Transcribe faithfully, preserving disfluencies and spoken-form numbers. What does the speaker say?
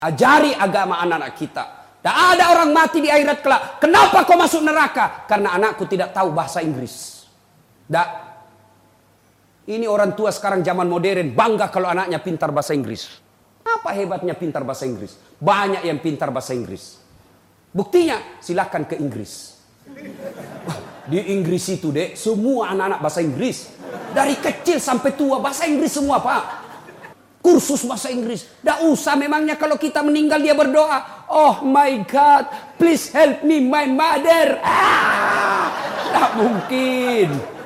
Ajari agama anak-anak kita. Tak ada orang mati di akhirat kelak. Kenapa kau masuk neraka? Karena anakku tidak tahu bahasa Inggris. Tak. Ini orang tua sekarang zaman modern bangga kalau anaknya pintar bahasa Inggris. Apa hebatnya pintar bahasa Inggris? Banyak yang pintar bahasa Inggris. Buktinya silakan ke Inggris. Di Inggris itu dek, semua anak-anak bahasa Inggris. Dari kecil sampai tua bahasa Inggris semua pak. Kursus bahasa Inggris. Dah usah memangnya kalau kita meninggal dia berdoa. Oh my God, please help me my mother. Ah, tak mungkin.